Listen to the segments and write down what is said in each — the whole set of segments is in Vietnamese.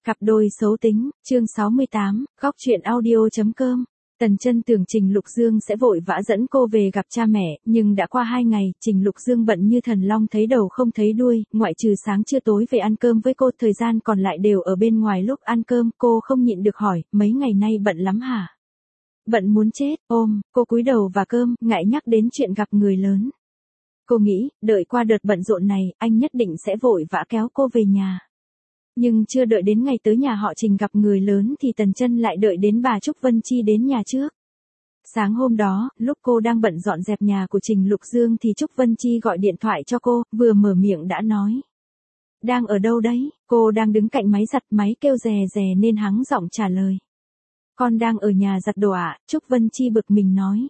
Cặp đôi xấu tính, chương 68, góc truyện audio.com. Tần Chân tưởng Trình Lục Dương sẽ vội vã dẫn cô về gặp cha mẹ, nhưng đã qua 2 ngày, Trình Lục Dương bận như thần long thấy đầu không thấy đuôi, ngoại trừ sáng trưa tối về ăn cơm với cô, thời gian còn lại đều ở bên ngoài. Lúc ăn cơm, cô không nhịn được hỏi, mấy ngày nay bận lắm hả? Bận muốn chết, cô cúi đầu vào cơm, ngại nhắc đến chuyện gặp người lớn. Cô nghĩ, đợi qua đợt bận rộn này, anh nhất định sẽ vội vã kéo cô về nhà. Nhưng chưa đợi đến ngày tới nhà họ Trình gặp người lớn thì Tần Chân lại đợi đến bà Trúc Vân Chi đến nhà trước. Sáng hôm đó, lúc cô đang bận dọn dẹp nhà của Trình Lục Dương thì Trúc Vân Chi gọi điện thoại cho cô, vừa mở miệng đã nói. Đang ở đâu đấy? Cô đang đứng cạnh máy giặt, máy kêu rè rè nên hắng giọng trả lời. Con đang ở nhà giặt đồ ạ, Trúc Vân Chi bực mình nói.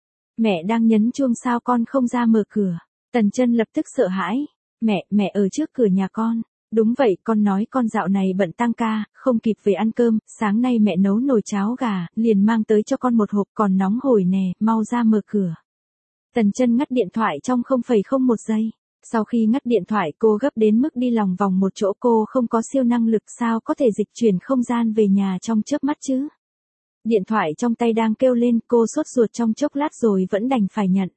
Mẹ đang nhấn chuông sao con không ra mở cửa? Tần Chân lập tức sợ hãi. Mẹ ở trước cửa nhà con. Đúng vậy, con nói con dạo này bận tăng ca, không kịp về ăn cơm, sáng nay mẹ nấu nồi cháo gà, liền mang tới cho con một hộp còn nóng hổi nè, mau ra mở cửa. Tần Chân ngắt điện thoại trong 0,01 giây. Sau khi ngắt điện thoại cô gấp đến mức đi lòng vòng một chỗ, cô không có siêu năng lực sao có thể dịch chuyển không gian về nhà trong chớp mắt chứ. Điện thoại trong tay đang kêu lên, cô sốt ruột trong chốc lát rồi vẫn đành phải nhận.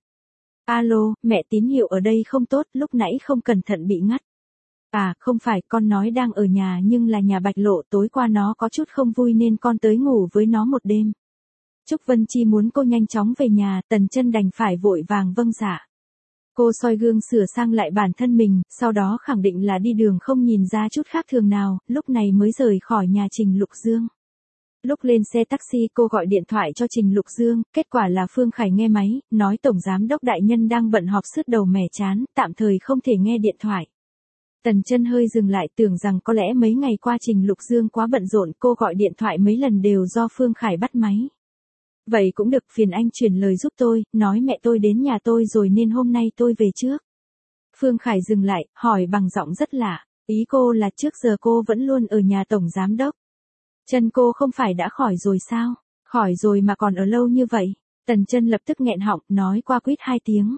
Alo, mẹ tín hiệu ở đây không tốt, lúc nãy không cẩn thận bị ngắt. À, không phải, con nói đang ở nhà nhưng là nhà Bạch Lộ, tối qua nó có chút không vui nên con tới ngủ với nó một đêm. Trúc Vân Chi muốn cô nhanh chóng về nhà, Tần Chân đành phải vội vàng vâng dạ. Cô soi gương sửa sang lại bản thân mình, sau đó khẳng định là đi đường không nhìn ra chút khác thường nào, lúc này mới rời khỏi nhà Trình Lục Dương. Lúc lên xe taxi cô gọi điện thoại cho Trình Lục Dương, kết quả là Phương Khải nghe máy, nói Tổng Giám đốc đại nhân đang bận họp sứt đầu mẻ chán, tạm thời không thể nghe điện thoại. Tần Chân hơi dừng lại, tưởng rằng có lẽ mấy ngày qua Trình Lục Dương quá bận rộn, cô gọi điện thoại mấy lần đều do Phương Khải bắt máy. Vậy cũng được, phiền anh chuyển lời giúp tôi, nói mẹ tôi đến nhà tôi rồi nên hôm nay tôi về trước. Phương Khải dừng lại, hỏi bằng giọng rất lạ, ý cô là trước giờ cô vẫn luôn ở nhà Tổng Giám đốc. Chân cô không phải đã khỏi rồi sao? Khỏi rồi mà còn ở lâu như vậy. Tần Chân lập tức nghẹn họng, nói qua quýt 2 tiếng.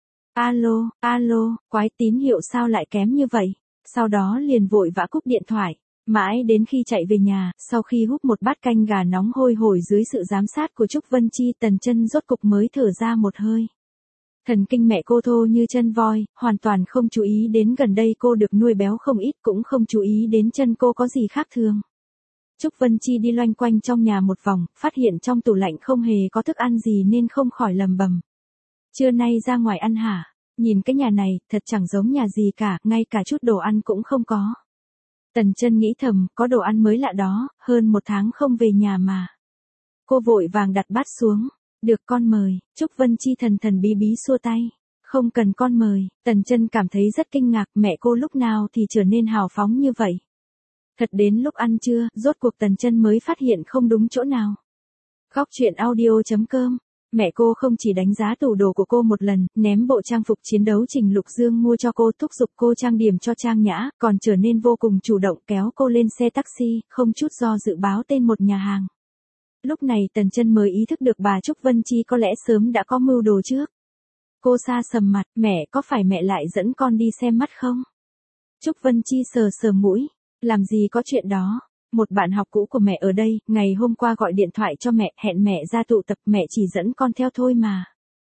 Alo, quái, tín hiệu sao lại kém như vậy? Sau đó liền vội vã cúp điện thoại. Mãi đến khi chạy về nhà, sau khi húp một bát canh gà nóng hôi hổi dưới sự giám sát của Trúc Vân Chi, Tần Chân rốt cục mới thở ra một hơi. Thần kinh mẹ cô thô như chân voi, hoàn toàn không chú ý đến gần đây cô được nuôi béo không ít, cũng không chú ý đến chân cô có gì khác thường. Trúc Vân Chi đi loanh quanh trong nhà một vòng, phát hiện trong tủ lạnh không hề có thức ăn gì nên không khỏi lầm bầm. Trưa nay ra ngoài ăn hả? Nhìn cái nhà này, thật chẳng giống nhà gì cả, ngay cả chút đồ ăn cũng không có. Tần Chân nghĩ thầm, có đồ ăn mới lạ đó, hơn 1 tháng không về nhà mà. Cô vội vàng đặt bát xuống. Được, con mời. Trúc Vân Chi thần thần bí bí xua tay. Không cần con mời. Tần Chân cảm thấy rất kinh ngạc, mẹ cô lúc nào thì trở nên hào phóng như vậy. Thật đến lúc ăn trưa, rốt cuộc Tần Chân mới phát hiện không đúng chỗ nào. Góc truyện audio.com. Mẹ cô không chỉ đánh giá tủ đồ của cô một lần, ném bộ trang phục chiến đấu Trình Lục Dương mua cho cô, thúc giục cô trang điểm cho trang nhã, còn trở nên vô cùng chủ động kéo cô lên xe taxi, không chút do dự báo tên một nhà hàng. Lúc này Tần Chân mới ý thức được bà Trúc Vân Chi có lẽ sớm đã có mưu đồ trước. Cô sa sầm mặt, mẹ, có phải mẹ lại dẫn con đi xem mắt không? Trúc Vân Chi sờ sờ mũi, làm gì có chuyện đó. Một bạn học cũ của mẹ ở đây, ngày hôm qua gọi điện thoại cho mẹ, hẹn mẹ ra tụ tập, mẹ chỉ dẫn con theo thôi mà.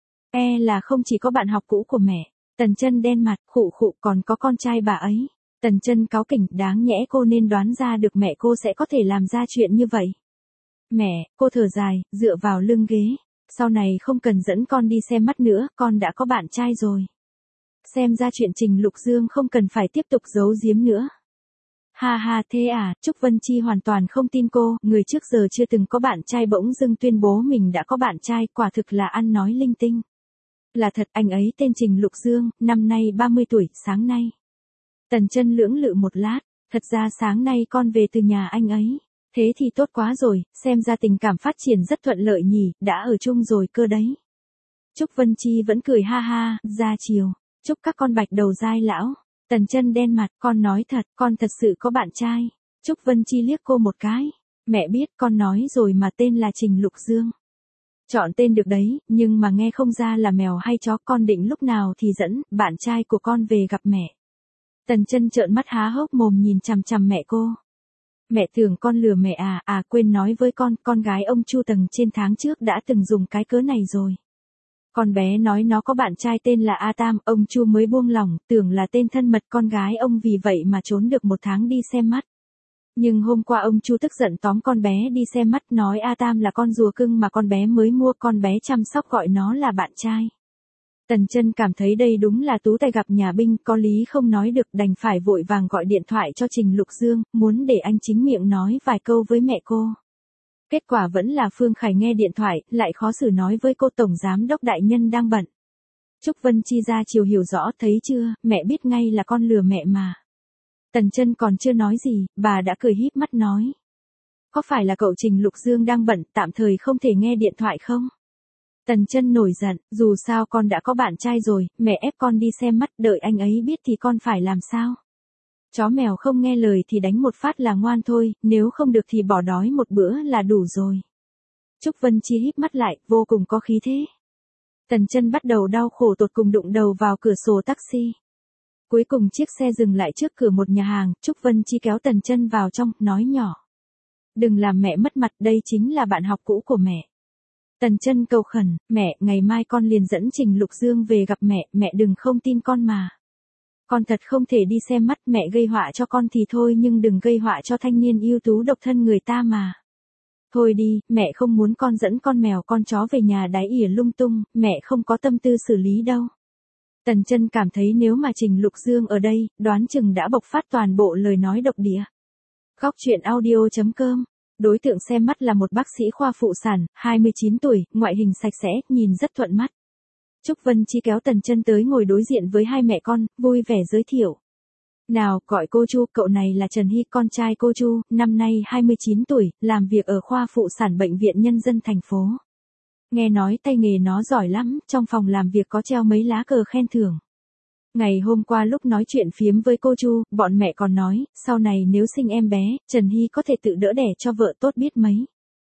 Là không chỉ có bạn học cũ của mẹ. Tần Chân đen mặt, khụ còn có con trai bà ấy. Tần Chân cáu kỉnh, đáng nhẽ cô nên đoán ra được mẹ cô sẽ có thể làm ra chuyện như vậy. Mẹ, cô thở dài, dựa vào lưng ghế. Sau này không cần dẫn con đi xem mắt nữa, con đã có bạn trai rồi. Xem ra chuyện Trình Lục Dương không cần phải tiếp tục giấu giếm nữa. Ha, thế à, Trúc Vân Chi hoàn toàn không tin cô, người trước giờ chưa từng có bạn trai bỗng dưng tuyên bố mình đã có bạn trai, quả thực là ăn nói linh tinh. Là thật, anh ấy tên Trình Lục Dương, năm nay 30 tuổi, sáng nay. Tần Chân lưỡng lự một lát, thật ra sáng nay con về từ nhà anh ấy. Thế thì tốt quá rồi, xem ra tình cảm phát triển rất thuận lợi nhỉ, đã ở chung rồi cơ đấy. Trúc Vân Chi vẫn cười ha, ra chiều, chúc các con bạch đầu dai lão. Tần Chân đen mặt, con nói thật, con thật sự có bạn trai. Trúc Vân Chi liếc cô một cái. Mẹ biết, con nói rồi mà, tên là Trình Lục Dương. Chọn tên được đấy, nhưng mà nghe không ra là mèo hay chó, con định lúc nào thì dẫn bạn trai của con về gặp mẹ. Tần Chân trợn mắt há hốc mồm nhìn chằm chằm mẹ cô. Mẹ tưởng con lừa mẹ à, quên nói với con gái ông Chu tầng trên tháng trước đã từng dùng cái cớ này rồi. Con bé nói nó có bạn trai tên là A Tam, ông Chu mới buông lỏng, tưởng là tên thân mật con gái ông vì vậy mà trốn được 1 tháng đi xem mắt. Nhưng hôm qua ông Chu tức giận tóm con bé đi xem mắt, nói A Tam là con rùa cưng mà con bé mới mua, con bé chăm sóc gọi nó là bạn trai. Tần Chân cảm thấy đây đúng là tú tài gặp nhà binh, có lý không nói được, đành phải vội vàng gọi điện thoại cho Trình Lục Dương, muốn để anh chính miệng nói vài câu với mẹ cô. Kết quả vẫn là Phương Khải nghe điện thoại, lại khó xử nói với cô tổng giám đốc đại nhân đang bận. Trúc Vân Chi ra chiều hiểu rõ, thấy chưa, mẹ biết ngay là con lừa mẹ mà. Tần Chân còn chưa nói gì, bà đã cười híp mắt nói. Có phải là cậu Trình Lục Dương đang bận, tạm thời không thể nghe điện thoại không? Tần Chân nổi giận, dù sao con đã có bạn trai rồi, mẹ ép con đi xem mắt, đợi anh ấy biết thì con phải làm sao? Chó mèo không nghe lời thì đánh một phát là ngoan thôi, nếu không được thì bỏ đói một bữa là đủ rồi. Trúc Vân Chi híp mắt lại, vô cùng có khí thế. Tần Chân bắt đầu đau khổ tột cùng, đụng đầu vào cửa sổ taxi. Cuối cùng chiếc xe dừng lại trước cửa một nhà hàng, Trúc Vân Chi kéo Tần Chân vào trong, nói nhỏ. Đừng làm mẹ mất mặt, đây chính là bạn học cũ của mẹ. Tần Chân cầu khẩn, mẹ, ngày mai con liền dẫn Trình Lục Dương về gặp mẹ đừng không tin con mà. Con thật không thể đi xem mắt, mẹ gây họa cho con thì thôi nhưng đừng gây họa cho thanh niên ưu tú độc thân người ta mà. Thôi đi, mẹ không muốn con dẫn con mèo con chó về nhà đái ỉa lung tung, mẹ không có tâm tư xử lý đâu. Tần Chân cảm thấy nếu mà Trình Lục Dương ở đây, đoán chừng đã bộc phát toàn bộ lời nói độc địa. Góc truyện audio.com. Đối tượng xem mắt là một bác sĩ khoa phụ sản, 29 tuổi, ngoại hình sạch sẽ, nhìn rất thuận mắt. Trúc Vân Chi kéo Tần Chân tới ngồi đối diện với hai mẹ con, vui vẻ giới thiệu. Nào, gọi cô Chu, cậu này là Trần Hy, con trai cô Chu, năm nay 29 tuổi, làm việc ở khoa phụ sản bệnh viện nhân dân thành phố. Nghe nói tay nghề nó giỏi lắm, trong phòng làm việc có treo mấy lá cờ khen thưởng. Ngày hôm qua lúc nói chuyện phiếm với cô Chu, bọn mẹ còn nói, sau này nếu sinh em bé, Trần Hy có thể tự đỡ đẻ cho vợ tốt biết mấy.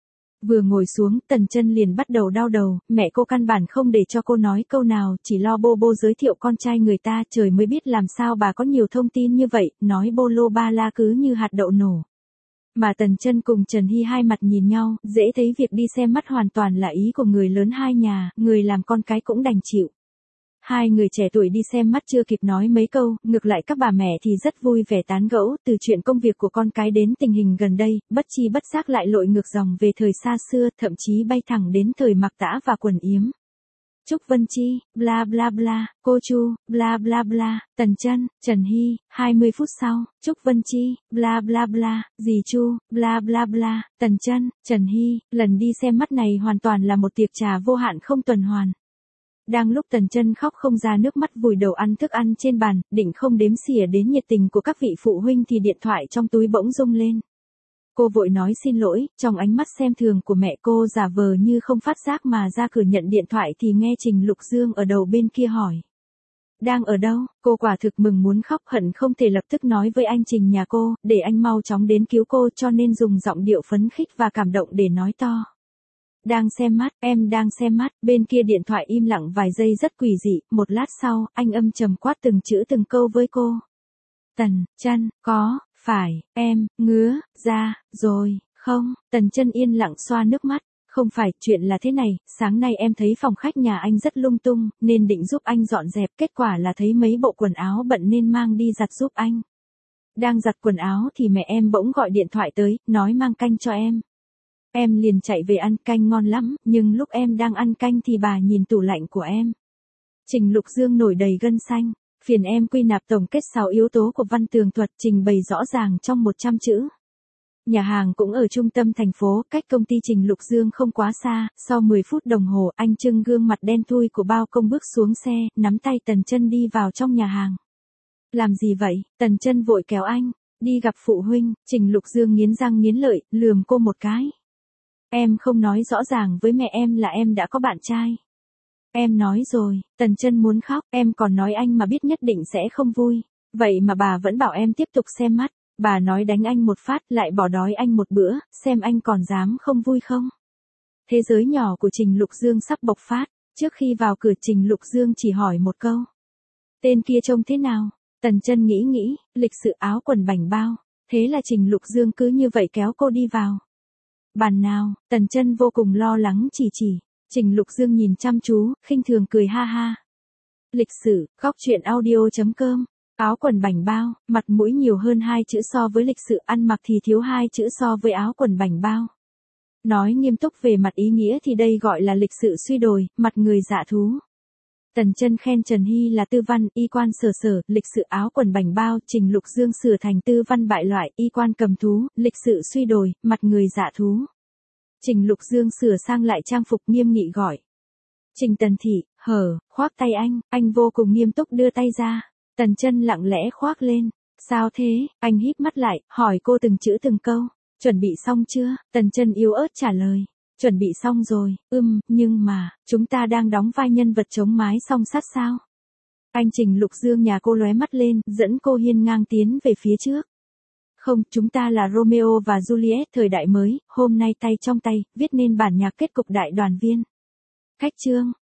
Vừa ngồi xuống, Tần Chân liền bắt đầu đau đầu, mẹ cô căn bản không để cho cô nói câu nào, chỉ lo bô bô giới thiệu con trai người ta, trời mới biết làm sao bà có nhiều thông tin như vậy, nói bô lô ba la cứ như hạt đậu nổ. Mà Tần Chân cùng Trần Hy hai mặt nhìn nhau, dễ thấy việc đi xem mắt hoàn toàn là ý của người lớn hai nhà, người làm con cái cũng đành chịu. Hai người trẻ tuổi đi xem mắt chưa kịp nói mấy câu, ngược lại các bà mẹ thì rất vui vẻ tán gẫu, từ chuyện công việc của con cái đến tình hình gần đây, bất chi bất giác lại lội ngược dòng về thời xa xưa, thậm chí bay thẳng đến thời mặc tã và quần yếm. Trúc Vân Chi, bla bla bla, cô Chu, bla bla bla, Tần Chân, Trần Hy, 20 phút sau, Trúc Vân Chi, bla bla bla, dì Chu, bla bla bla, Tần Chân, Trần Hy, lần đi xem mắt này hoàn toàn là một tiệc trà vô hạn không tuần hoàn. Đang lúc Tần Chân khóc không ra nước mắt vùi đầu ăn thức ăn trên bàn, định không đếm xỉa đến nhiệt tình của các vị phụ huynh thì điện thoại trong túi bỗng rung lên. Cô vội nói xin lỗi, trong ánh mắt xem thường của mẹ cô giả vờ như không phát giác mà ra cửa nhận điện thoại thì nghe Trình Lục Dương ở đầu bên kia hỏi. Đang ở đâu? Cô quả thực mừng muốn khóc, hận không thể lập tức nói với anh Trình nhà cô, để anh mau chóng đến cứu cô, cho nên dùng giọng điệu phấn khích và cảm động để nói to. Đang xem mắt, em đang xem mắt, bên kia điện thoại im lặng vài giây rất quỷ dị, một lát sau, anh âm trầm quát từng chữ từng câu với cô. Tần Chân, có, phải, em, ngứa, ra, rồi, không, Tần Chân yên lặng xoa nước mắt, không phải, chuyện là thế này, sáng nay em thấy phòng khách nhà anh rất lung tung, nên định giúp anh dọn dẹp, kết quả là thấy mấy bộ quần áo bận nên mang đi giặt giúp anh. Đang giặt quần áo thì mẹ em bỗng gọi điện thoại tới, nói mang canh cho em. Em liền chạy về ăn, canh ngon lắm, nhưng lúc em đang ăn canh thì bà nhìn tủ lạnh của em. Trình Lục Dương nổi đầy gân xanh, phiền em quy nạp tổng kết 6 yếu tố của văn tường thuật trình bày rõ ràng trong 100 chữ. Nhà hàng cũng ở trung tâm thành phố, cách công ty Trình Lục Dương không quá xa, sau 10 phút đồng hồ anh trưng gương mặt đen thui của bao công bước xuống xe, nắm tay Tần Chân đi vào trong nhà hàng. Làm gì vậy? Tần Chân vội kéo anh, đi gặp phụ huynh. Trình Lục Dương nghiến răng nghiến lợi, lườm cô một cái. Em không nói rõ ràng với mẹ em là em đã có bạn trai. Em nói rồi, Tần Chân muốn khóc, em còn nói anh mà biết nhất định sẽ không vui. Vậy mà bà vẫn bảo em tiếp tục xem mắt, bà nói đánh anh một phát lại bỏ đói anh một bữa, xem anh còn dám không vui không. Thế giới nhỏ của Trình Lục Dương sắp bộc phát, trước khi vào cửa Trình Lục Dương chỉ hỏi một câu. Tên kia trông thế nào? Tần Chân nghĩ, lịch sự áo quần bảnh bao. Thế là Trình Lục Dương cứ như vậy kéo cô đi vào. Bàn nào, Tần Chân vô cùng lo lắng chỉ. Trình Lục Dương nhìn chăm chú, khinh thường cười ha ha. Lịch sử, góc truyện audio.com. Áo quần bảnh bao, mặt mũi nhiều hơn 2 chữ so với lịch sự, ăn mặc thì thiếu 2 chữ so với áo quần bảnh bao. Nói nghiêm túc về mặt ý nghĩa thì đây gọi là lịch sự suy đồi, mặt người dạ thú. Tần Chân khen Trần Hy là tư văn, y quan sở, lịch sự áo quần bảnh bao, Trình Lục Dương sửa thành tư văn bại loại, y quan cầm thú, lịch sự suy đồi, mặt người dạ thú. Trình Lục Dương sửa sang lại trang phục nghiêm nghị gọi. Trình Tần Thị, khoác tay anh vô cùng nghiêm túc đưa tay ra. Tần Chân lặng lẽ khoác lên. Sao thế? Anh híp mắt lại, hỏi cô từng chữ từng câu. Chuẩn bị xong chưa? Tần Chân yếu ớt trả lời. Chuẩn bị xong rồi, nhưng mà, chúng ta đang đóng vai nhân vật chống mái song sắt sao? Anh Trình Lục Dương nhà cô lóe mắt lên, dẫn cô hiên ngang tiến về phía trước. Không, chúng ta là Romeo và Juliet thời đại mới, hôm nay tay trong tay, viết nên bản nhạc kết cục đại đoàn viên. Khách trương,